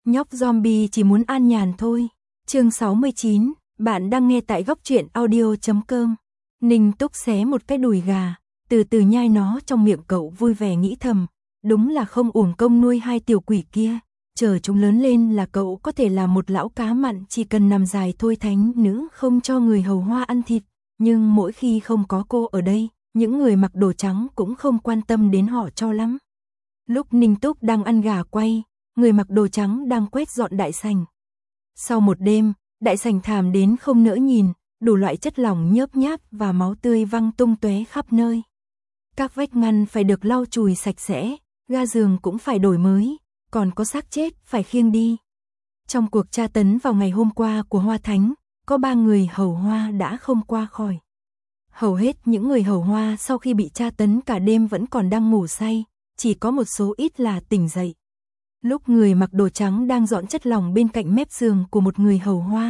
Nhóc zombie chỉ muốn an nhàn thôi. Chương 69, bạn đang nghe tại góc truyện audio.com. Ninh Túc xé một cái đùi gà, từ từ nhai nó trong miệng cậu vui vẻ nghĩ thầm, đúng là không uổng công nuôi hai tiểu quỷ kia, chờ chúng lớn lên là cậu có thể là một lão cá mặn chỉ cần nằm dài thôi. Thánh nữ không cho người hầu hoa ăn thịt, nhưng mỗi khi không có cô ở đây, những người mặc đồ trắng cũng không quan tâm đến họ cho lắm. Lúc Ninh Túc đang ăn gà quay, người mặc đồ trắng đang quét dọn đại sảnh. Sau một đêm, đại sảnh thảm đến không nỡ nhìn, đủ loại chất lỏng nhớp nháp và máu tươi văng tung tóe khắp nơi. Các vách ngăn phải được lau chùi sạch sẽ, ga giường cũng phải đổi mới, còn có xác chết phải khiêng đi. Trong cuộc tra tấn vào ngày hôm qua của Hoa Thánh, có 3 người hầu hoa đã không qua khỏi. Hầu hết những người hầu hoa sau khi bị tra tấn cả đêm vẫn còn đang ngủ say, chỉ có một số ít là tỉnh dậy. Lúc người mặc đồ trắng đang dọn chất lỏng bên cạnh mép giường của một người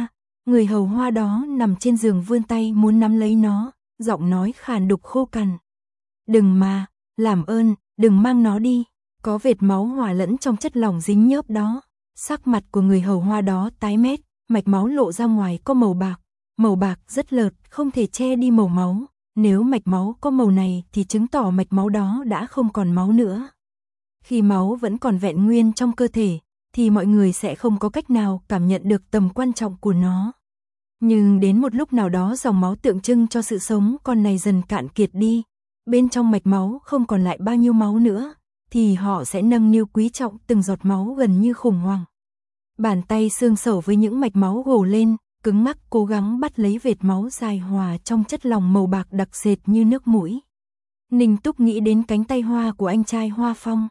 hầu hoa đó nằm trên giường vươn tay muốn nắm lấy nó, giọng nói khàn đục khô cằn. Đừng mà, làm ơn, đừng mang nó đi, có vệt máu hòa lẫn trong chất lỏng dính nhớp đó. Sắc mặt của người hầu hoa đó tái mét, mạch máu lộ ra ngoài có màu bạc rất lợt, không thể che đi màu máu. Nếu mạch máu có màu này thì chứng tỏ mạch máu đó đã không còn máu nữa. Khi máu vẫn còn vẹn nguyên trong cơ thể, thì mọi người sẽ không có cách nào cảm nhận được tầm quan trọng của nó. Nhưng đến một lúc nào đó dòng máu tượng trưng cho sự sống con này dần cạn kiệt đi, bên trong mạch máu không còn lại bao nhiêu máu nữa, thì họ sẽ nâng niu quý trọng từng giọt máu gần như khủng hoảng. Bàn tay xương sẩu với những mạch máu gồ lên, cứng ngắc cố gắng bắt lấy vệt máu dài hòa trong chất lỏng màu bạc đặc sệt như nước mũi. Ninh Túc nghĩ đến cánh tay hoa của anh trai Hoa Phong.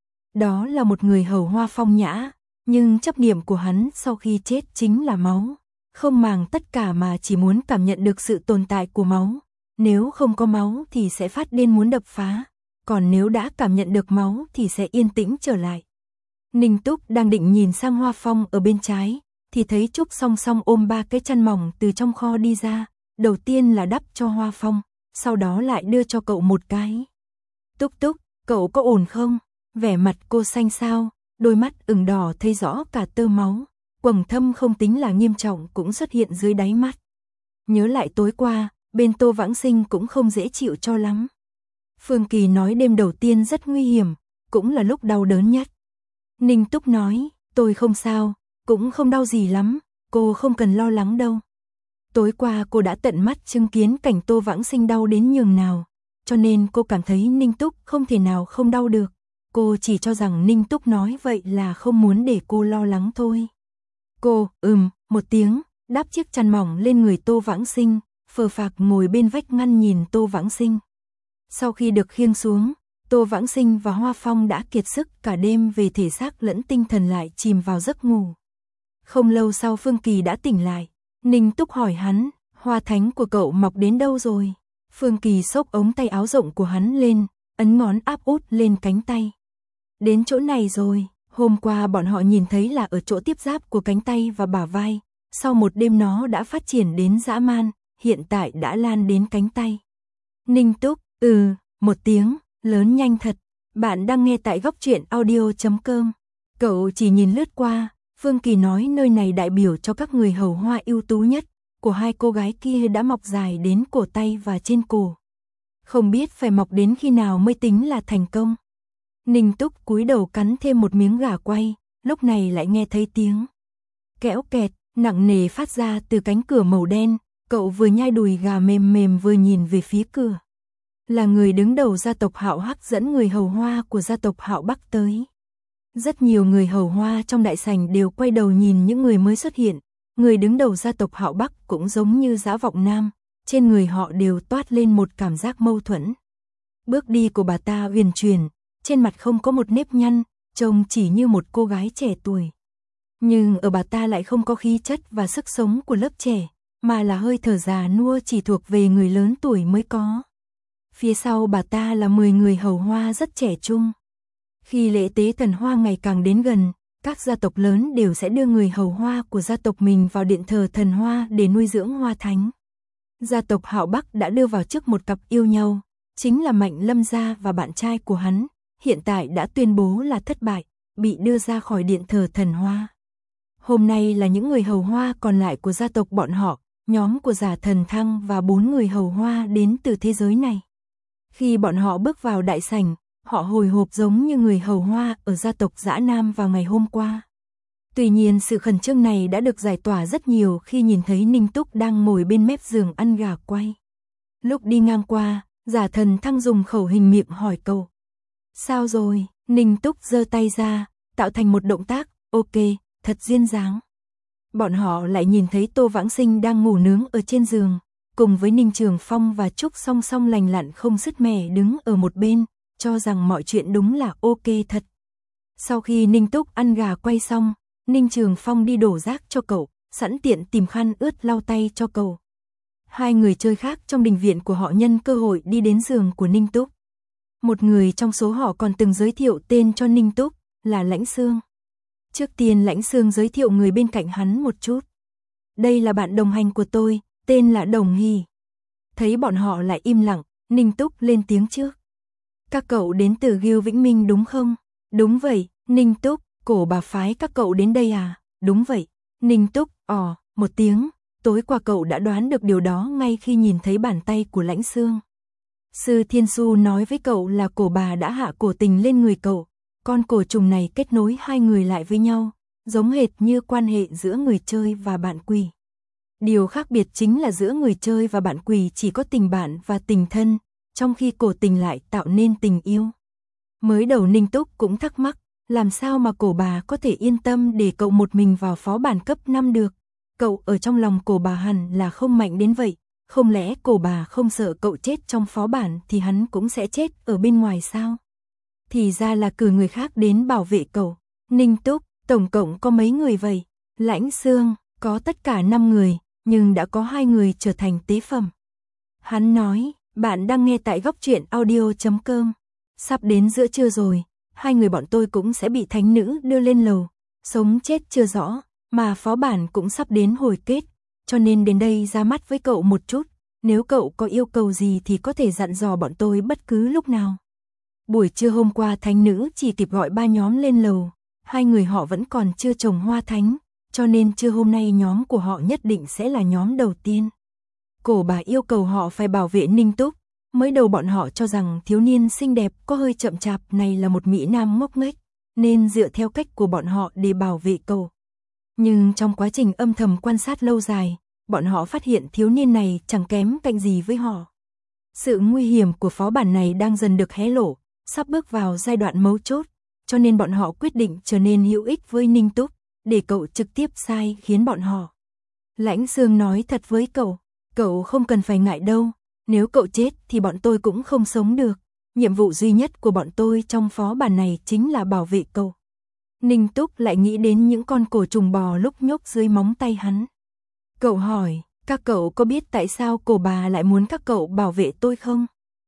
Đó là một người hầu hoa phong nhã, nhưng chấp niệm của hắn sau khi chết chính là máu, không màng tất cả mà chỉ muốn cảm nhận được sự tồn tại của máu. Nếu không có máu thì sẽ phát điên muốn đập phá, còn nếu đã cảm nhận được máu thì sẽ yên tĩnh trở lại. Ninh Túc đang định nhìn sang Hoa Phong ở bên trái, thì thấy Trúc song song ôm 3 cái chăn mỏng từ trong kho đi ra, đầu tiên là đắp cho Hoa Phong, sau đó lại đưa cho cậu một cái. Túc Túc, cậu có ổn không? Vẻ mặt cô xanh xao, đôi mắt ửng đỏ thấy rõ cả tơ máu, quầng thâm không tính là nghiêm trọng cũng xuất hiện dưới đáy mắt. Nhớ lại tối qua, bên Tô Vãng Sinh cũng không dễ chịu cho lắm. Phương Kỳ nói đêm đầu tiên rất nguy hiểm, cũng là lúc đau đớn nhất. Ninh Túc nói, tôi không sao, cũng không đau gì lắm, cô không cần lo lắng đâu. Tối qua cô đã tận mắt chứng kiến cảnh Tô Vãng Sinh đau đến nhường nào, cho nên cô cảm thấy Ninh Túc không thể nào không đau được. Cô chỉ cho rằng Ninh Túc nói vậy là không muốn để cô lo lắng thôi. Cô, một tiếng, đáp chiếc chăn mỏng lên người Tô Vãng Sinh, phờ phạc ngồi bên vách ngăn nhìn Tô Vãng Sinh. Sau khi được khiêng xuống, Tô Vãng Sinh và Hoa Phong đã kiệt sức cả đêm về thể xác lẫn tinh thần lại chìm vào giấc ngủ. Không lâu sau Phương Kỳ đã tỉnh lại, Ninh Túc hỏi hắn, hoa thánh của cậu mọc đến đâu rồi? Phương Kỳ xốc ống tay áo rộng của hắn lên, ấn ngón áp út lên cánh tay. Đến chỗ này rồi, hôm qua bọn họ nhìn thấy là ở chỗ tiếp giáp của cánh tay và bả vai, sau một đêm nó đã phát triển đến dã man, hiện tại đã lan đến cánh tay. Ninh Túc, một tiếng, lớn nhanh thật, bạn đang nghe tại góc truyện audio.com. Cậu chỉ nhìn lướt qua, Phương Kỳ nói nơi này đại biểu cho các người hầu hoa ưu tú nhất, của hai cô gái kia đã mọc dài đến cổ tay và trên cổ. Không biết phải mọc đến khi nào mới tính là thành công. Ninh Túc cúi đầu cắn thêm một miếng gà quay, lúc này lại nghe thấy tiếng kéo kẹt nặng nề phát ra từ cánh cửa màu đen. Cậu vừa nhai đùi gà mềm mềm vừa nhìn về phía cửa. Là người đứng đầu gia tộc Hạo Hắc dẫn người hầu hoa của gia tộc Hạo Bắc tới. Rất nhiều người hầu hoa trong đại sảnh đều quay đầu nhìn những người mới xuất hiện. Người đứng đầu gia tộc Hạo Bắc cũng giống như Dã Vọng Nam, trên người họ đều toát lên một cảm giác mâu thuẫn. Bước đi của bà ta uyển chuyển, trên mặt không có một nếp nhăn, trông chỉ như một cô gái trẻ tuổi. Nhưng ở bà ta lại không có khí chất và sức sống của lớp trẻ, mà là hơi thở già nua chỉ thuộc về người lớn tuổi mới có. Phía sau bà ta là 10 người hầu hoa rất trẻ trung. Khi lễ tế thần hoa ngày càng đến gần, các gia tộc lớn đều sẽ đưa người hầu hoa của gia tộc mình vào điện thờ thần hoa để nuôi dưỡng hoa thánh. Gia tộc Hạo Bắc đã đưa vào trước một cặp yêu nhau, chính là Mạnh Lâm gia và bạn trai của hắn, hiện tại đã tuyên bố là thất bại, bị đưa ra khỏi điện thờ thần hoa. Hôm nay là những người hầu hoa còn lại của gia tộc bọn họ, nhóm của Giả Thần Thăng và 4 người hầu hoa đến từ thế giới này. Khi bọn họ bước vào đại sảnh, họ hồi hộp giống như người hầu hoa ở gia tộc Dã Nam vào ngày hôm qua. Tuy nhiên sự khẩn trương này đã được giải tỏa rất nhiều khi nhìn thấy Ninh Túc đang ngồi bên mép giường ăn gà quay. Lúc đi ngang qua, Giả Thần Thăng dùng khẩu hình miệng hỏi cậu. Sao rồi? Ninh Túc giơ tay ra, tạo thành một động tác, ok, thật duyên dáng. Bọn họ lại nhìn thấy Tô Vãng Sinh đang ngủ nướng ở trên giường, cùng với Ninh Trường Phong và Trúc song song lành lặn không sứt mẻ đứng ở một bên, cho rằng mọi chuyện đúng là ok thật. Sau khi Ninh Túc ăn gà quay xong, Ninh Trường Phong đi đổ rác cho cậu, sẵn tiện tìm khăn ướt lau tay cho cậu. Hai người chơi khác trong đình viện của họ nhân cơ hội đi đến giường của Ninh Túc. Một người trong số họ còn từng giới thiệu tên cho Ninh Túc, là Lãnh Sương. Trước tiên Lãnh Sương giới thiệu người bên cạnh hắn một chút. Đây là bạn đồng hành của tôi, tên là Đồng Hỷ. Thấy bọn họ lại im lặng, Ninh Túc lên tiếng trước. Các cậu đến từ Gưu Vĩnh Minh đúng không? Đúng vậy, Ninh Túc, Cổ bà phái các cậu đến đây à? Đúng vậy, Ninh Túc, một tiếng, tối qua cậu đã đoán được điều đó ngay khi nhìn thấy bàn tay của Lãnh Sương. Sư Thiên Su nói với cậu là Cổ bà đã hạ cổ tình lên người cậu, con cổ trùng này kết nối hai người lại với nhau, giống hệt như quan hệ giữa người chơi và bạn quỷ. Điều khác biệt chính là giữa người chơi và bạn quỷ chỉ có tình bạn và tình thân, trong khi cổ tình lại tạo nên tình yêu. Mới đầu Ninh Túc cũng thắc mắc, làm sao mà Cổ bà có thể yên tâm để cậu một mình vào phó bản cấp 5 được? Cậu ở trong lòng Cổ bà hẳn là không mạnh đến vậy, không lẽ Cổ bà không sợ cậu chết trong phó bản thì hắn cũng sẽ chết ở bên ngoài sao? Thì ra là cử người khác đến bảo vệ cậu. Ninh Túc, tổng cộng có mấy người vậy? Lãnh Sương, có tất cả 5 người, nhưng đã có 2 người trở thành tế phẩm. Hắn nói, bạn đang nghe tại Góc Truyện Audio.com. Sắp đến giữa trưa rồi, 2 người bọn tôi cũng sẽ bị thánh nữ đưa lên lầu. Sống chết chưa rõ, mà phó bản cũng sắp đến hồi kết, cho nên đến đây ra mắt với cậu một chút. Nếu cậu có yêu cầu gì thì có thể dặn dò bọn tôi bất cứ lúc nào. Buổi trưa hôm qua thánh nữ chỉ kịp gọi 3 nhóm lên lầu, 2 người họ vẫn còn chưa trồng hoa thánh, cho nên trưa hôm nay nhóm của họ nhất định sẽ là nhóm đầu tiên. Cổ bà yêu cầu họ phải bảo vệ Ninh Túc, mới đầu bọn họ cho rằng thiếu niên xinh đẹp có hơi chậm chạp này là một mỹ nam ngốc nghếch, nên dựa theo cách của bọn họ để bảo vệ cậu. Nhưng trong quá trình âm thầm quan sát lâu dài, bọn họ phát hiện thiếu niên này chẳng kém cạnh gì với họ. Sự nguy hiểm của phó bản này đang dần được hé lộ, sắp bước vào giai đoạn mấu chốt, cho nên bọn họ quyết định trở nên hữu ích với Ninh Túc, để cậu trực tiếp sai khiến bọn họ. Lãnh Sương nói thật với cậu không cần phải ngại đâu, nếu cậu chết thì bọn tôi cũng không sống được, nhiệm vụ duy nhất của bọn tôi trong phó bản này chính là bảo vệ cậu. Ninh Túc lại nghĩ đến những con cổ trùng bò lúc nhúc dưới móng tay hắn. Cậu hỏi, các cậu có biết tại sao Cổ bà lại muốn các cậu bảo vệ tôi không?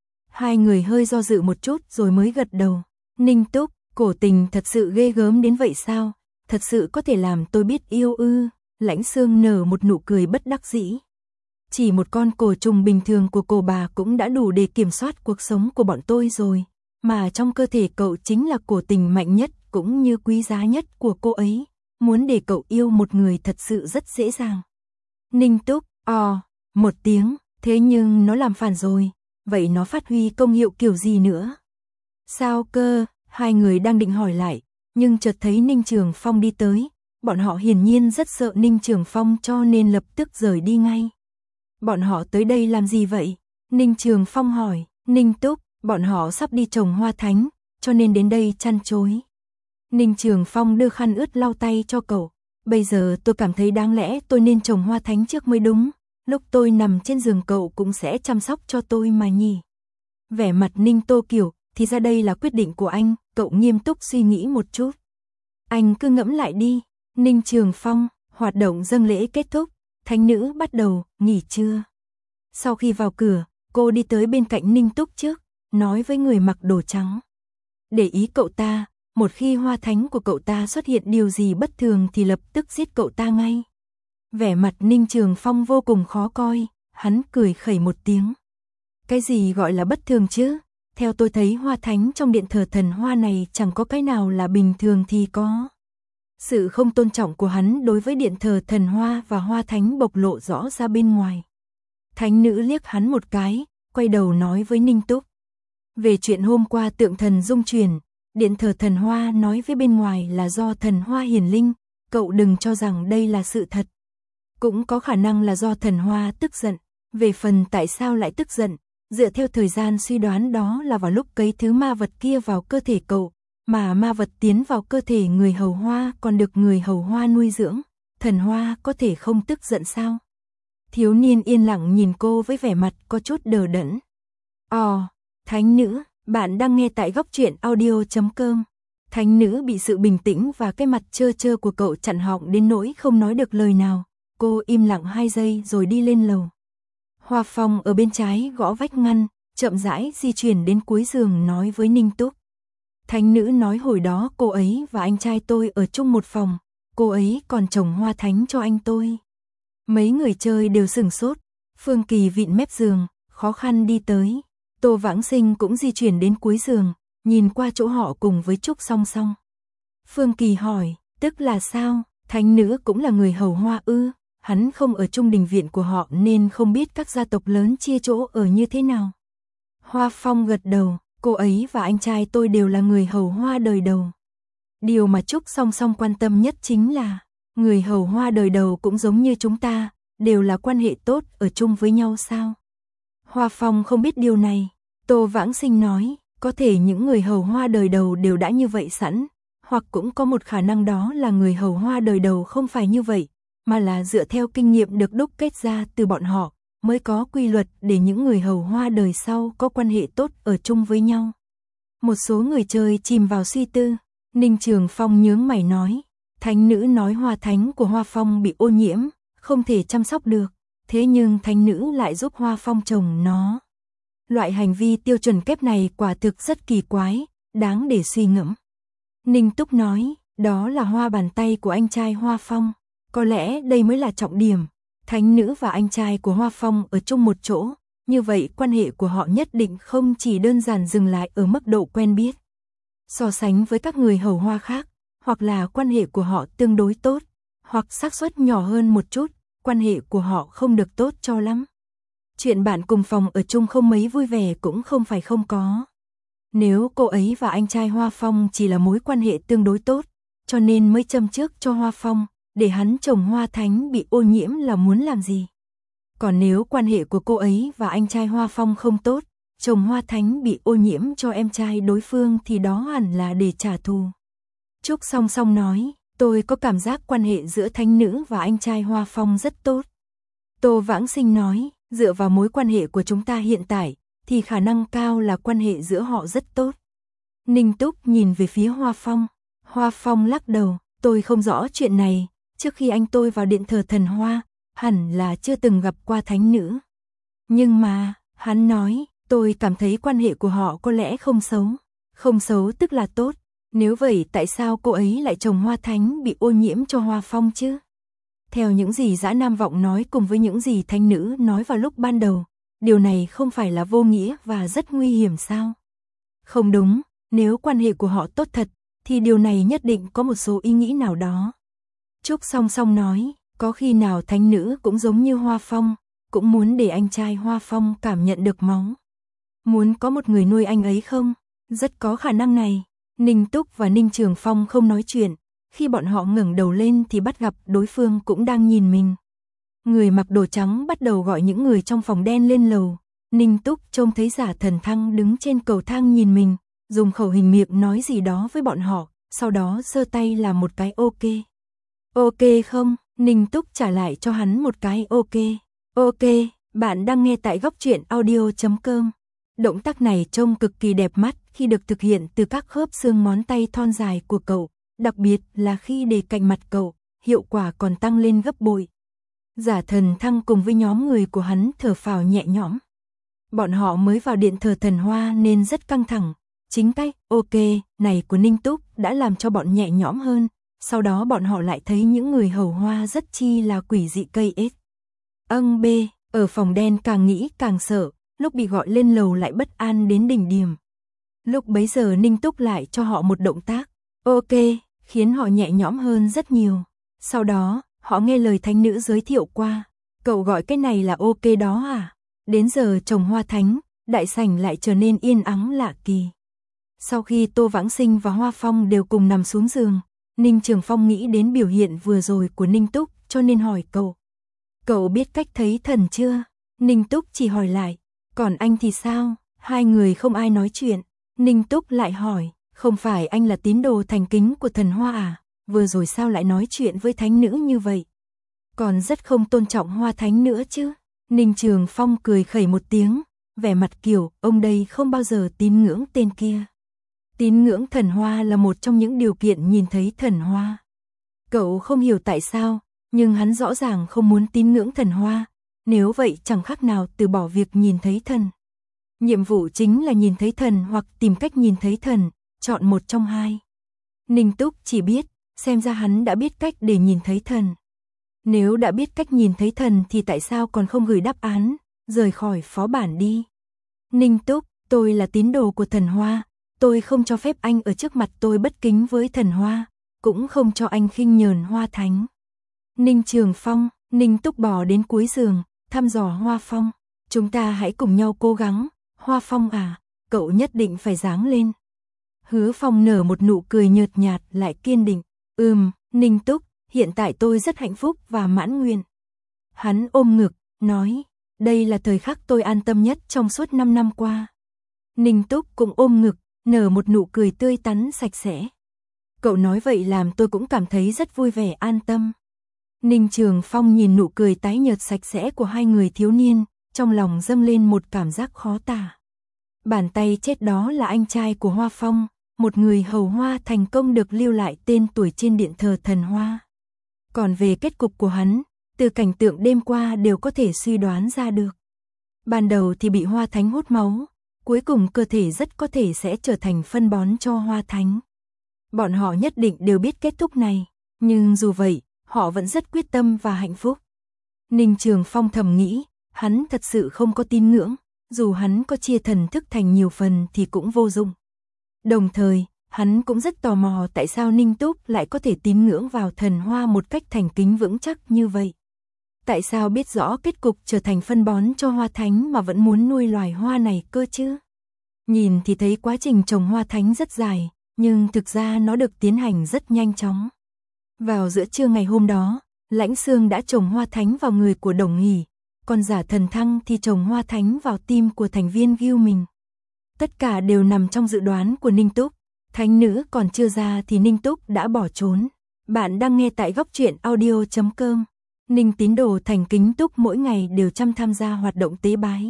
2 người hơi do dự một chút rồi mới gật đầu. Ninh Túc, cổ tình thật sự ghê gớm đến vậy sao? Thật sự có thể làm tôi biết yêu ư? Lãnh Sương nở một nụ cười bất đắc dĩ. Chỉ một con cổ trùng bình thường của Cổ bà cũng đã đủ để kiểm soát cuộc sống của bọn tôi rồi, mà trong cơ thể cậu chính là cổ tình mạnh nhất cũng như quý giá nhất của cô ấy, muốn để cậu yêu một người thật sự rất dễ dàng. Ninh Túc, một tiếng, thế nhưng nó làm phản rồi, vậy nó phát huy công hiệu kiểu gì nữa? Sao cơ? 2 người đang định hỏi lại, nhưng chợt thấy Ninh Trường Phong đi tới, bọn họ hiển nhiên rất sợ Ninh Trường Phong cho nên lập tức rời đi ngay. Bọn họ tới đây làm gì vậy? Ninh Trường Phong hỏi. Ninh Túc, bọn họ sắp đi trồng hoa thánh, cho nên đến đây chăn chối. Ninh Trường Phong đưa khăn ướt lau tay cho cậu. Bây giờ tôi cảm thấy đáng lẽ tôi nên trồng hoa thánh trước mới đúng, lúc tôi nằm trên giường cậu cũng sẽ chăm sóc cho tôi mà nhỉ. Vẻ mặt Ninh Tô Kiều, thì ra đây là quyết định của anh, cậu nghiêm túc suy nghĩ một chút. Anh cứ ngẫm lại đi. Ninh Trường Phong, hoạt động dâng lễ kết thúc, thánh nữ bắt đầu, nghỉ trưa. Sau khi vào cửa, cô đi tới bên cạnh Ninh Túc trước, nói với người mặc đồ trắng. Để ý cậu ta, một khi hoa thánh của cậu ta xuất hiện điều gì bất thường thì lập tức giết cậu ta ngay. Vẻ mặt Ninh Trường Phong vô cùng khó coi, hắn cười khẩy một tiếng. Cái gì gọi là bất thường chứ? Theo tôi thấy hoa thánh trong điện thờ thần hoa này chẳng có cái nào là bình thường thì có. Sự không tôn trọng của hắn đối với điện thờ thần Hoa và Hoa Thánh bộc lộ rõ ra bên ngoài. Thánh nữ liếc hắn một cái, quay đầu nói với Ninh Túc. Về chuyện hôm qua tượng thần dung chuyển, điện thờ thần Hoa nói với bên ngoài là do thần Hoa hiển linh, cậu đừng cho rằng đây là sự thật. Cũng có khả năng là do thần Hoa tức giận. Về phần tại sao lại tức giận, dựa theo thời gian suy đoán đó là vào lúc cấy thứ ma vật kia vào cơ thể cậu, mà ma vật tiến vào cơ thể người hầu Hoa còn được người hầu Hoa nuôi dưỡng, thần Hoa có thể không tức giận sao? Thiếu niên yên lặng nhìn cô với vẻ mặt có chút đờ đẫn. Thánh nữ, bạn đang nghe tại góc truyện audio.com. Thánh nữ bị sự bình tĩnh và cái mặt trơ trơ của cậu chặn họng đến nỗi không nói được lời nào. Cô im lặng 2 giây rồi đi lên lầu. Hoa Phong ở bên trái gõ vách ngăn, chậm rãi di chuyển đến cuối giường nói với Ninh Túc. Thánh nữ nói hồi đó cô ấy và anh trai tôi ở chung một phòng, cô ấy còn trồng hoa thánh cho anh tôi. Mấy người chơi đều sửng sốt, Phương Kỳ vịn mép giường, khó khăn đi tới. Tô Vãng Sinh cũng di chuyển đến cuối giường, nhìn qua chỗ họ cùng với Trúc song song. Phương Kỳ hỏi, tức là sao, thánh nữ cũng là người hầu Hoa ư? Hắn không ở chung đình viện của họ nên không biết các gia tộc lớn chia chỗ ở như thế nào. Hoa Phong gật đầu, cô ấy và anh trai tôi đều là người hầu Hoa đời đầu. Điều mà Trúc song song quan tâm nhất chính là, người hầu Hoa đời đầu cũng giống như chúng ta, đều là quan hệ tốt ở chung với nhau sao? Hoa Phong không biết điều này. Tô Vãng Sinh nói, có thể những người hầu Hoa đời đầu đều đã như vậy sẵn, hoặc cũng có một khả năng đó là người hầu Hoa đời đầu không phải như vậy, mà là dựa theo kinh nghiệm được đúc kết ra từ bọn họ, mới có quy luật để những người hầu Hoa đời sau có quan hệ tốt ở chung với nhau. Một số người chơi chìm vào suy tư, Ninh Trường Phong nhướng mày nói, thánh nữ nói hoa thánh của Hoa Phong bị ô nhiễm, không thể chăm sóc được, thế nhưng thánh nữ lại giúp Hoa Phong trồng nó. Loại hành vi tiêu chuẩn kép này quả thực rất kỳ quái, đáng để suy ngẫm. Ninh Túc nói, đó là hoa bàn tay của anh trai Hoa Phong. Có lẽ đây mới là trọng điểm, thánh nữ và anh trai của Hoa Phong ở chung một chỗ, như vậy quan hệ của họ nhất định không chỉ đơn giản dừng lại ở mức độ quen biết. So sánh với các người hầu Hoa khác, hoặc là quan hệ của họ tương đối tốt, hoặc xác suất nhỏ hơn một chút, quan hệ của họ không được tốt cho lắm. Chuyện bạn cùng phòng ở chung không mấy vui vẻ cũng không phải không có. Nếu cô ấy và anh trai Hoa Phong chỉ là mối quan hệ tương đối tốt, cho nên mới châm trước cho Hoa Phong, để hắn trồng hoa thánh bị ô nhiễm là muốn làm gì? Còn nếu quan hệ của cô ấy và anh trai Hoa Phong không tốt, trồng hoa thánh bị ô nhiễm cho em trai đối phương thì đó hẳn là để trả thù. Trúc song song nói, tôi có cảm giác quan hệ giữa thánh nữ và anh trai Hoa Phong rất tốt. Tô Vãng Sinh nói, dựa vào mối quan hệ của chúng ta hiện tại, thì khả năng cao là quan hệ giữa họ rất tốt. Ninh Túc nhìn về phía Hoa Phong. Hoa Phong lắc đầu, tôi không rõ chuyện này, trước khi anh tôi vào điện thờ thần Hoa, hẳn là chưa từng gặp qua thánh nữ. Nhưng mà, hắn nói, tôi cảm thấy quan hệ của họ có lẽ không xấu. Không xấu tức là tốt, nếu vậy tại sao cô ấy lại trồng hoa thánh bị ô nhiễm cho Hoa Phong chứ? Theo những gì Dã Nam Vọng nói cùng với những gì thánh nữ nói vào lúc ban đầu, điều này không phải là vô nghĩa và rất nguy hiểm sao? Không đúng, nếu quan hệ của họ tốt thật, thì điều này nhất định có một số ý nghĩ nào đó. Trúc song song nói, có khi nào thánh nữ cũng giống như Hoa Phong, cũng muốn để anh trai Hoa Phong cảm nhận được máu. Muốn có một người nuôi anh ấy không? Rất có khả năng này. Ninh Túc và Ninh Trường Phong không nói chuyện, khi bọn họ ngẩng đầu lên thì bắt gặp đối phương cũng đang nhìn mình. Người mặc đồ trắng bắt đầu gọi những người trong phòng đen lên lầu. Ninh Túc trông thấy Giả Thần Thăng đứng trên cầu thang nhìn mình, dùng khẩu hình miệng nói gì đó với bọn họ, sau đó giơ tay làm một cái ok. Ok không? Ninh Túc trả lại cho hắn một cái ok. Ok, bạn đang nghe tại góc truyện audio.com. Động tác này trông cực kỳ đẹp mắt khi được thực hiện từ các khớp xương ngón tay thon dài của cậu, đặc biệt là khi để cạnh mặt cậu, hiệu quả còn tăng lên gấp bội. Giả Thần Thăng cùng với nhóm người của hắn thở phào nhẹ nhõm. Bọn họ mới vào điện thờ thần Hoa nên rất căng thẳng. Chính cách ok này của Ninh Túc đã làm cho bọn nhẹ nhõm hơn. Sau đó bọn họ lại thấy những người hầu Hoa rất chi là quỷ dị cây ếch. B, ở phòng đen càng nghĩ càng sợ, lúc bị gọi lên lầu lại bất an đến đỉnh điểm. Lúc bấy giờ Ninh Túc lại cho họ một động tác. Ok, khiến họ nhẹ nhõm hơn rất nhiều. Sau đó, họ nghe lời thánh nữ giới thiệu qua. Cậu gọi cái này là ok đó à? Đến giờ trồng hoa thánh, đại sảnh lại trở nên yên ắng lạ kỳ. Sau khi Tô Vãng Sinh và Hoa Phong đều cùng nằm xuống giường, Ninh Trường Phong nghĩ đến biểu hiện vừa rồi của Ninh Túc cho nên hỏi cậu. Cậu biết cách thấy thần chưa? Ninh Túc chỉ hỏi lại. Còn anh thì sao? Hai người không ai nói chuyện. Ninh Túc lại hỏi. Không phải anh là tín đồ thành kính của thần hoa à? Vừa rồi sao lại nói chuyện với thánh nữ như vậy? Còn rất không tôn trọng hoa thánh nữa chứ? Ninh Trường Phong cười khẩy một tiếng, vẻ mặt kiểu ông đây không bao giờ tín ngưỡng tên kia. Tín ngưỡng thần hoa là một trong những điều kiện nhìn thấy thần hoa. Cậu không hiểu tại sao, nhưng hắn rõ ràng không muốn tín ngưỡng thần hoa, nếu vậy chẳng khác nào từ bỏ việc nhìn thấy thần. Nhiệm vụ chính là nhìn thấy thần hoặc tìm cách nhìn thấy thần, chọn một trong hai. Ninh Túc chỉ biết, xem ra hắn đã biết cách để nhìn thấy thần. Nếu đã biết cách nhìn thấy thần thì tại sao còn không gửi đáp án, rời khỏi phó bản đi. Ninh Túc, tôi là tín đồ của thần hoa, tôi không cho phép anh ở trước mặt tôi bất kính với thần hoa, cũng không cho anh khinh nhờn hoa thánh. Ninh Trường Phong, Ninh Túc bò đến cuối giường, thăm dò Hoa Phong. Chúng ta hãy cùng nhau cố gắng, Hoa Phong à, cậu nhất định phải giáng lên. Hứa Phong nở một nụ cười nhợt nhạt lại kiên định. Ninh Túc, hiện tại tôi rất hạnh phúc và mãn nguyện. Hắn ôm ngực, nói, đây là thời khắc tôi an tâm nhất trong suốt 5 năm qua. Ninh Túc cũng ôm ngực, nở một nụ cười tươi tắn sạch sẽ. Cậu nói vậy làm tôi cũng cảm thấy rất vui vẻ an tâm. Ninh Trường Phong nhìn nụ cười tái nhợt sạch sẽ của hai người thiếu niên, trong lòng dâng lên một cảm giác khó tả. Bàn tay chết đó là anh trai của Hoa Phong, một người hầu hoa thành công được lưu lại tên tuổi trên điện thờ thần hoa. Còn về kết cục của hắn, từ cảnh tượng đêm qua đều có thể suy đoán ra được. Ban đầu thì bị hoa thánh hút máu, cuối cùng cơ thể rất có thể sẽ trở thành phân bón cho hoa thánh. Bọn họ nhất định đều biết kết thúc này, nhưng dù vậy, họ vẫn rất quyết tâm và hạnh phúc. Ninh Trường Phong thầm nghĩ, hắn thật sự không có tín ngưỡng, dù hắn có chia thần thức thành nhiều phần thì cũng vô dụng. Đồng thời, hắn cũng rất tò mò tại sao Ninh Túc lại có thể tín ngưỡng vào thần hoa một cách thành kính vững chắc như vậy. Tại sao biết rõ kết cục trở thành phân bón cho hoa thánh mà vẫn muốn nuôi loài hoa này cơ chứ? Nhìn thì thấy quá trình trồng hoa thánh rất dài, nhưng thực ra nó được tiến hành rất nhanh chóng. Vào giữa trưa ngày hôm đó, Lãnh Xương đã trồng hoa thánh vào người của Đồng Nghỉ, còn Giả Thần Thăng thì trồng hoa thánh vào tim của thành viên Gưu mình. Tất cả đều nằm trong dự đoán của Ninh Túc, thánh nữ còn chưa ra thì Ninh Túc đã bỏ trốn. Bạn đang nghe tại góc truyện audio.com. Ninh tín đồ thành kính Túc mỗi ngày đều chăm tham gia hoạt động tế bái.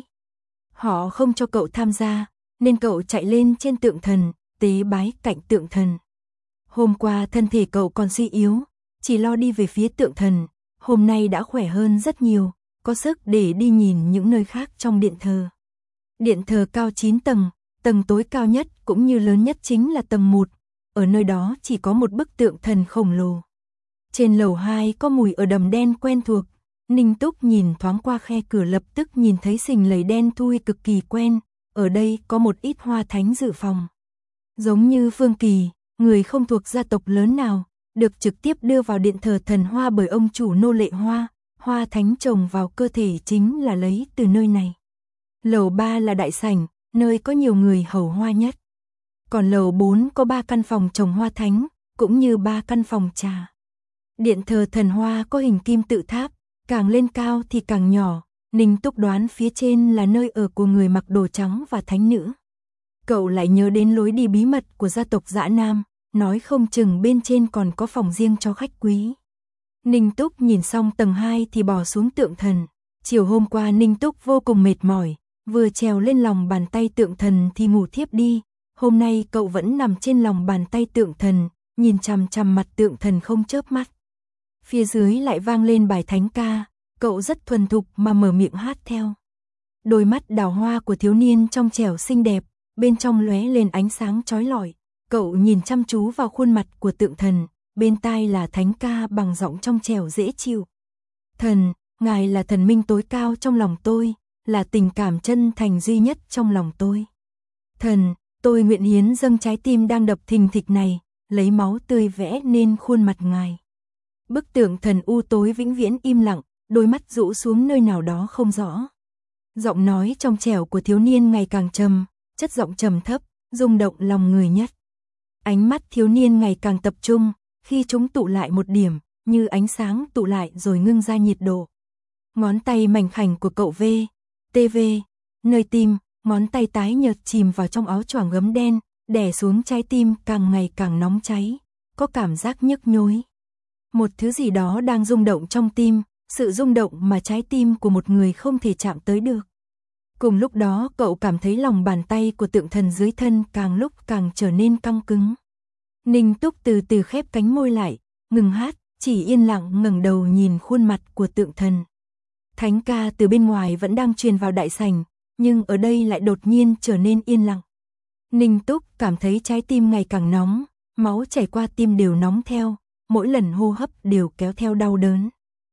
Họ không cho cậu tham gia, nên cậu chạy lên trên tượng thần, tế bái cạnh tượng thần. Hôm qua thân thể cậu còn suy yếu, chỉ lo đi về phía tượng thần, hôm nay đã khỏe hơn rất nhiều, có sức để đi nhìn những nơi khác trong điện thờ. Điện thờ cao 9 tầng, tầng tối cao nhất cũng như lớn nhất chính là tầng 1, ở nơi đó chỉ có một bức tượng thần khổng lồ. Trên lầu 2 có mùi ở đầm đen quen thuộc, Ninh Túc nhìn thoáng qua khe cửa lập tức nhìn thấy sình lầy đen thui cực kỳ quen, ở đây có một ít hoa thánh dự phòng. Giống như Phương Kỳ, người không thuộc gia tộc lớn nào, được trực tiếp đưa vào điện thờ thần hoa bởi ông chủ nô lệ hoa, hoa thánh trồng vào cơ thể chính là lấy từ nơi này. Lầu 3 là đại sảnh, nơi có nhiều người hầu hoa nhất. Còn lầu 4 có 3 căn phòng trồng hoa thánh, cũng như 3 căn phòng trà. Điện thờ thần hoa có hình kim tự tháp, càng lên cao thì càng nhỏ, Ninh Túc đoán phía trên là nơi ở của người mặc đồ trắng và thánh nữ. Cậu lại nhớ đến lối đi bí mật của gia tộc Dã Nam, nói không chừng bên trên còn có phòng riêng cho khách quý. Ninh Túc nhìn xong tầng 2 thì bò xuống tượng thần. Chiều hôm qua Ninh Túc vô cùng mệt mỏi, vừa trèo lên lòng bàn tay tượng thần thì ngủ thiếp đi. Hôm nay cậu vẫn nằm trên lòng bàn tay tượng thần, nhìn chằm chằm mặt tượng thần không chớp mắt. Phía dưới lại vang lên bài thánh ca, cậu rất thuần thục mà mở miệng hát theo. Đôi mắt đào hoa của thiếu niên trong trẻo xinh đẹp, bên trong lóe lên ánh sáng chói lọi. Cậu nhìn chăm chú vào khuôn mặt của tượng thần, bên tai là thánh ca bằng giọng trong trẻo dễ chịu. Thần, ngài là thần minh tối cao trong lòng tôi, là tình cảm chân thành duy nhất trong lòng tôi. Thần, tôi nguyện hiến dâng trái tim đang đập thình thịch này, lấy máu tươi vẽ nên khuôn mặt ngài. Bức tượng thần u tối vĩnh viễn im lặng, đôi mắt rũ xuống nơi nào đó không rõ. Giọng nói trong trẻo của thiếu niên ngày càng trầm, chất giọng trầm thấp, rung động lòng người nhất. Ánh mắt thiếu niên ngày càng tập trung, khi chúng tụ lại một điểm, như ánh sáng tụ lại rồi ngưng ra nhiệt độ. Ngón tay mảnh khảnh của cậu V.T.V. nơi tim, ngón tay tái nhợt chìm vào trong áo choàng gấm đen, đè xuống trái tim càng ngày càng nóng cháy, có cảm giác nhức nhối. Một thứ gì đó đang rung động trong tim, sự rung động mà trái tim của một người không thể chạm tới được. Cùng lúc đó cậu cảm thấy lòng bàn tay của tượng thần dưới thân càng lúc càng trở nên căng cứng. Ninh Túc từ từ khép cánh môi lại, ngừng hát, chỉ yên lặng ngẩng đầu nhìn khuôn mặt của tượng thần. Thánh ca từ bên ngoài vẫn đang truyền vào đại sảnh, nhưng ở đây lại đột nhiên trở nên yên lặng. Ninh Túc cảm thấy trái tim ngày càng nóng, máu chảy qua tim đều nóng theo, mỗi lần hô hấp đều kéo theo đau đớn.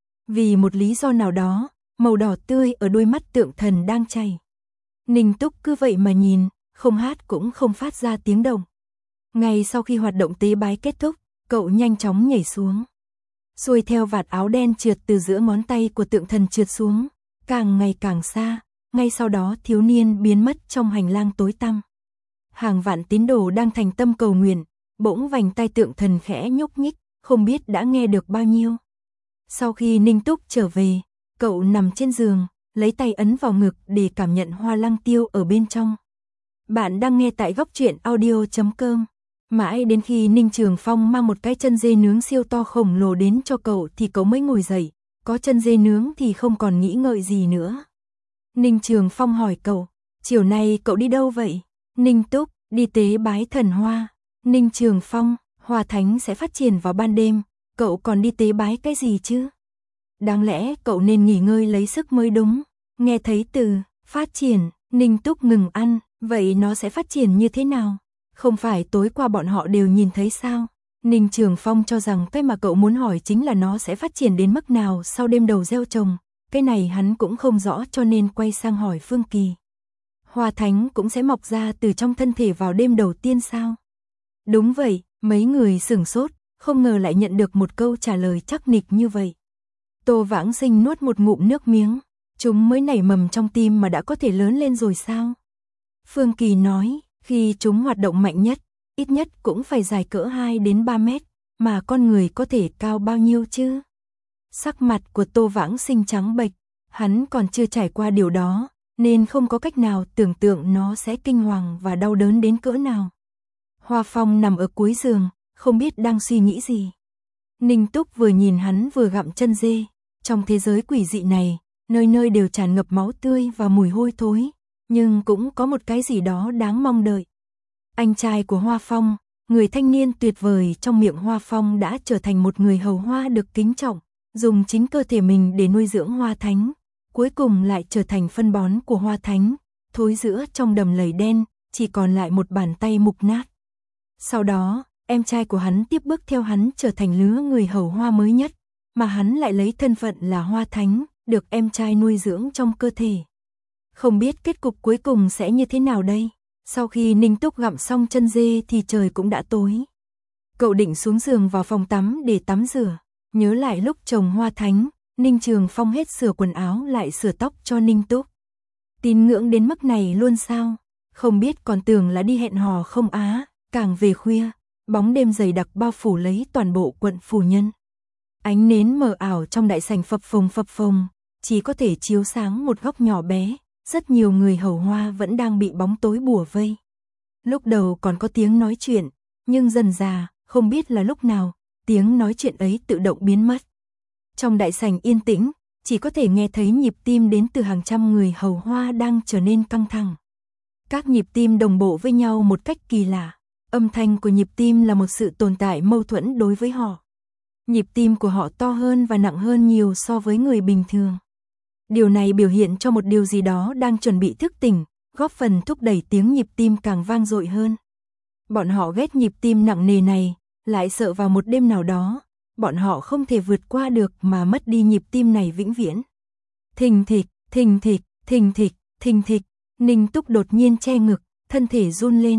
Vì một lý do nào đó, màu đỏ tươi ở đôi mắt tượng thần đang chảy. Ninh Túc cứ vậy mà nhìn, không hát cũng không phát ra tiếng động. Ngay sau khi hoạt động tế bái kết thúc, cậu nhanh chóng nhảy xuống. Xuôi theo vạt áo đen trượt từ giữa ngón tay của tượng thần trượt xuống, càng ngày càng xa, ngay sau đó thiếu niên biến mất trong hành lang tối tăm. Hàng vạn tín đồ đang thành tâm cầu nguyện, bỗng vành tay tượng thần khẽ nhúc nhích, không biết đã nghe được bao nhiêu. Sau khi Ninh Túc trở về, cậu nằm trên giường, lấy tay ấn vào ngực để cảm nhận hoa lăng tiêu ở bên trong. Bạn đang nghe tại góc truyện audio.com. Mãi đến khi Ninh Trường Phong mang một cái chân dê nướng siêu to khổng lồ đến cho cậu thì cậu mới ngồi dậy, có chân dê nướng thì không còn nghĩ ngợi gì nữa. Ninh Trường Phong hỏi cậu, chiều nay cậu đi đâu vậy? Ninh Túc, đi tế bái thần hoa. Ninh Trường Phong, hoa thánh sẽ phát triển vào ban đêm, cậu còn đi tế bái cái gì chứ? Đáng lẽ cậu nên nghỉ ngơi lấy sức mới đúng. Nghe thấy từ phát triển, Ninh Túc ngừng ăn, vậy nó sẽ phát triển như thế nào? Không phải tối qua bọn họ đều nhìn thấy sao? Ninh Trường Phong cho rằng cái mà cậu muốn hỏi chính là nó sẽ phát triển đến mức nào sau đêm đầu gieo trồng. Cái này hắn cũng không rõ cho nên quay sang hỏi Phương Kỳ. Hoa thánh cũng sẽ mọc ra từ trong thân thể vào đêm đầu tiên sao? Đúng vậy, mấy người sửng sốt, không ngờ lại nhận được một câu trả lời chắc nịch như vậy. Tô Vãng Sinh nuốt một ngụm nước miếng, chúng mới nảy mầm trong tim mà đã có thể lớn lên rồi sao? Phương Kỳ nói, khi chúng hoạt động mạnh nhất, ít nhất cũng phải dài cỡ 2 đến 3 mét, mà con người có thể cao bao nhiêu chứ? Sắc mặt của Tô Vãng Sinh trắng bệch, hắn còn chưa trải qua điều đó, nên không có cách nào tưởng tượng nó sẽ kinh hoàng và đau đớn đến cỡ nào. Hoa Phong nằm ở cuối giường, không biết đang suy nghĩ gì. Ninh Túc vừa nhìn hắn vừa gặm chân dê, trong thế giới quỷ dị này, nơi nơi đều tràn ngập máu tươi và mùi hôi thối, nhưng cũng có một cái gì đó đáng mong đợi. Anh trai của Hoa Phong, người thanh niên tuyệt vời trong miệng Hoa Phong đã trở thành một người hầu hoa được kính trọng, dùng chính cơ thể mình để nuôi dưỡng Hoa Thánh, cuối cùng lại trở thành phân bón của Hoa Thánh, thối rữa trong đầm lầy đen, chỉ còn lại một bàn tay mục nát. Sau đó, em trai của hắn tiếp bước theo hắn trở thành lứa người hầu hoa mới nhất, mà hắn lại lấy thân phận là Hoa Thánh, được em trai nuôi dưỡng trong cơ thể. Không biết kết cục cuối cùng sẽ như thế nào đây? Sau khi Ninh Túc gặm xong chân dê thì trời cũng đã tối. Cậu định xuống giường vào phòng tắm để tắm rửa, nhớ lại lúc trồng Hoa Thánh, Ninh Trường Phong hết sửa quần áo lại sửa tóc cho Ninh Túc. Tín ngưỡng đến mức này luôn sao? Không biết còn tưởng là đi hẹn hò không á, càng về khuya, bóng đêm dày đặc bao phủ lấy toàn bộ quận Phủ Nhân. Ánh nến mờ ảo trong đại sảnh phập phồng, chỉ có thể chiếu sáng một góc nhỏ bé, rất nhiều người hầu hoa vẫn đang bị bóng tối bủa vây. Lúc đầu còn có tiếng nói chuyện, nhưng dần dà, không biết là lúc nào, tiếng nói chuyện ấy tự động biến mất. Trong đại sảnh yên tĩnh, chỉ có thể nghe thấy nhịp tim đến từ hàng trăm người hầu hoa đang trở nên căng thẳng. Các nhịp tim đồng bộ với nhau một cách kỳ lạ. Âm thanh của nhịp tim là một sự tồn tại mâu thuẫn đối với họ. Nhịp tim của họ to hơn và nặng hơn nhiều so với người bình thường. Điều này biểu hiện cho một điều gì đó đang chuẩn bị thức tỉnh, góp phần thúc đẩy tiếng nhịp tim càng vang dội hơn. Bọn họ ghét nhịp tim nặng nề này, lại sợ vào một đêm nào đó, bọn họ không thể vượt qua được mà mất đi nhịp tim này vĩnh viễn. Thình thịch, thình thịch, thình thịch, thình thịch, Ninh Túc đột nhiên che ngực, thân thể run lên.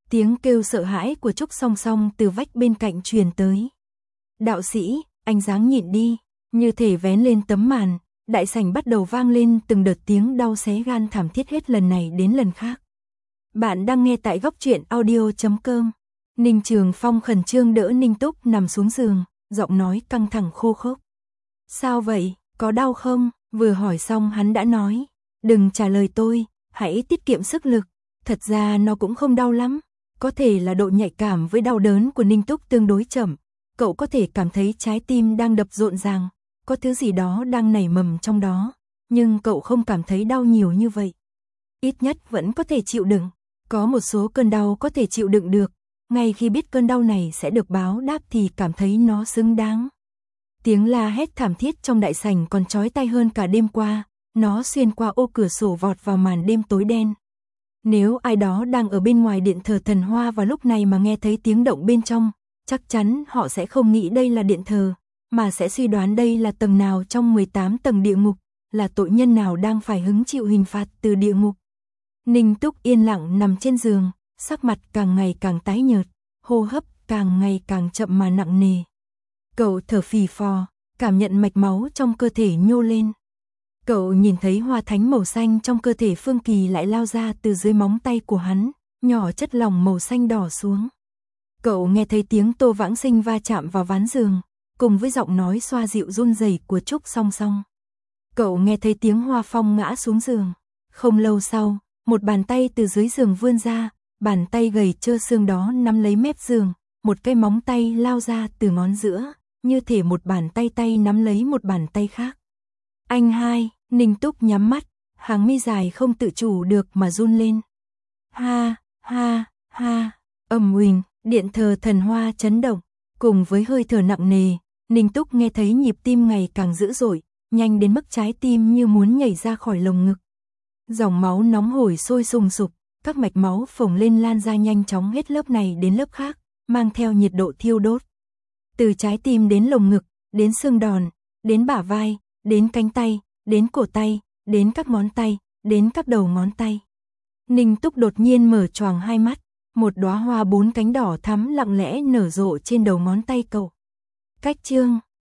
Tiếng kêu sợ hãi của Trúc Song Song từ vách bên cạnh truyền tới. Đạo sĩ, anh dáng nhịn đi, như thể vén lên tấm màn, đại sảnh bắt đầu vang lên từng đợt tiếng đau xé gan thảm thiết hết lần này đến lần khác. Bạn đang nghe tại góc truyện audio.com. Ninh Trường Phong khẩn trương đỡ Ninh Túc nằm xuống giường, giọng nói căng thẳng khô khốc. Sao vậy, có đau không? Vừa hỏi xong hắn đã nói. Đừng trả lời tôi, hãy tiết kiệm sức lực. Thật ra nó cũng không đau lắm. Có thể là độ nhạy cảm với đau đớn của Ninh Túc tương đối chậm. Cậu có thể cảm thấy trái tim đang đập rộn ràng, có thứ gì đó đang nảy mầm trong đó. Nhưng cậu không cảm thấy đau nhiều như vậy. Ít nhất vẫn có thể chịu đựng. Có một số cơn đau có thể chịu đựng được. Ngay khi biết cơn đau này sẽ được báo đáp thì cảm thấy nó xứng đáng. Tiếng la hét thảm thiết trong đại sảnh còn chói tai hơn cả đêm qua. Nó xuyên qua ô cửa sổ vọt vào màn đêm tối đen. Nếu ai đó đang ở bên ngoài điện thờ Thần Hoa vào lúc này mà nghe thấy tiếng động bên trong, chắc chắn họ sẽ không nghĩ đây là điện thờ, mà sẽ suy đoán đây là tầng nào trong 18 tầng địa ngục, là tội nhân nào đang phải hứng chịu hình phạt từ địa ngục. Ninh Túc yên lặng nằm trên giường, sắc mặt càng ngày càng tái nhợt, hô hấp càng ngày càng chậm mà nặng nề. Cậu thở phì phò, cảm nhận mạch máu trong cơ thể nhô lên. Cậu nhìn thấy hoa thánh màu xanh trong cơ thể Phương Kỳ lại lao ra từ dưới móng tay của hắn, nhỏ chất lỏng màu xanh đỏ xuống. Cậu nghe thấy tiếng Tô Vãng Sinh va chạm vào ván giường, cùng với giọng nói xoa dịu run rẩy của Trúc Song Song. Cậu nghe thấy tiếng Hoa Phong ngã xuống giường. Không lâu sau, một bàn tay từ dưới giường vươn ra, bàn tay gầy trơ xương đó nắm lấy mép giường, một cái móng tay lao ra từ ngón giữa, như thể một bàn tay nắm lấy một bàn tay khác. Anh hai, Ninh Túc nhắm mắt, hàng mi dài không tự chủ được mà run lên. Ha, ha, ha, ầm uỳnh, điện thờ Thần Hoa chấn động, cùng với hơi thở nặng nề, Ninh Túc nghe thấy nhịp tim ngày càng dữ dội, nhanh đến mức trái tim như muốn nhảy ra khỏi lồng ngực. Dòng máu nóng hổi sôi sùng sục, các mạch máu phồng lên lan ra nhanh chóng hết lớp này đến lớp khác, mang theo nhiệt độ thiêu đốt. Từ trái tim đến lồng ngực, đến xương đòn, đến bả vai, đến cánh tay, đến cổ tay, đến các ngón tay, đến các đầu ngón tay. Ninh Túc đột nhiên mở choàng hai mắt, một đóa hoa 4 cánh đỏ thắm lặng lẽ nở rộ trên đầu ngón tay cậu. Cách chương